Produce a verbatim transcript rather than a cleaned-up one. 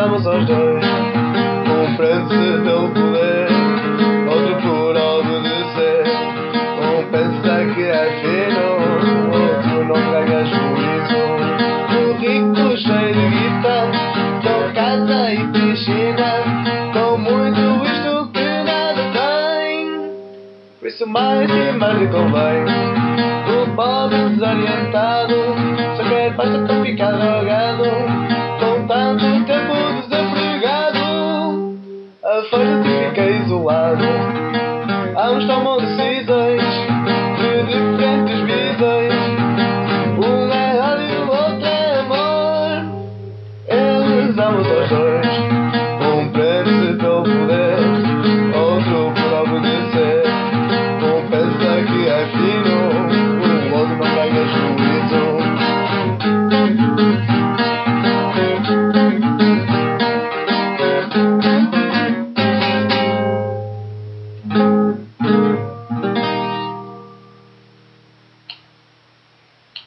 Vamos aos dois. Um prende-se pelo poder, outro por obedecer. Um pensa que é fino, o outro não ganha juízo. O rico cheio de guita, com casa e piscina, com muito isto que nada tem. Por isso mais e mais lhe convém. O pobre desorientado só quer pasta para ficar drogado. Com tanto tempo desempregado, afasta-te e fica isolado. Há uns tomam de si